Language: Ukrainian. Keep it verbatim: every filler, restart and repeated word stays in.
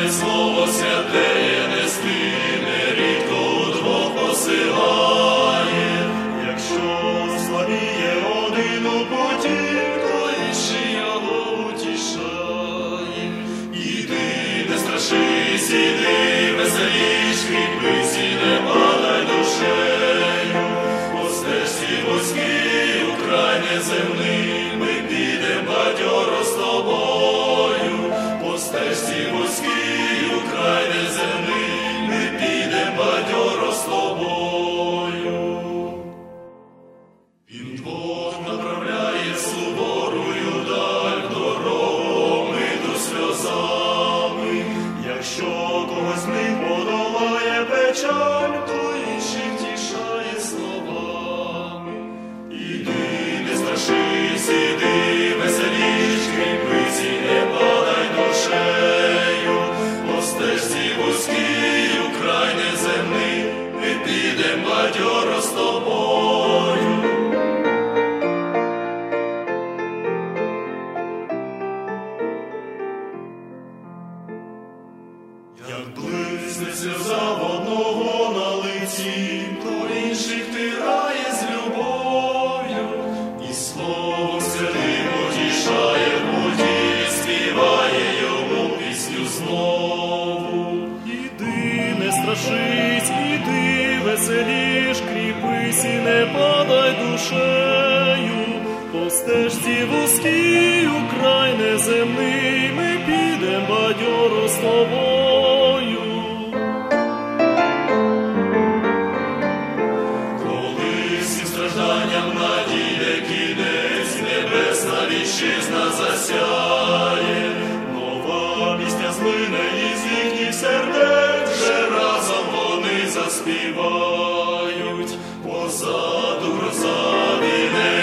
й слово святе нести, нерідко удвох посилає. Якщо слабіє один у путі, то інший його утішає. Іди, не страшись, іди, веселіш, кріпись і не падай душею. По стежці вузькій, украй неземний, ми підем бадьоро з тобою. По стежці вузькій, украй неземний, ми підем бадьоро з тобою. Він двох направляє суворою даль, дорогу миту сльозами. Якщо когось з них подолає печаль, то інших втішає словами. Іди, не страшись, іди, веселіш, кріпись і не падай душею. По стежці вузькій, украй неземний, ми підем бадьоро з тобою. Як блисне сльоза в одного на лиці, то інших тирає з любов'ю, і словом святим утішає в путі, співає йому пісню знову. Іди, не страшись, іди, веселіш, кріпись і не падай душею. По стежці вузькій, украй неземний, ми підем бадьоро з тобою. Коли всім стражданням надійде кінець, небесна вітчизна засяє, нова пісня злине із їхніх сердець, вже разом вони заспівають. Позаду гроза війне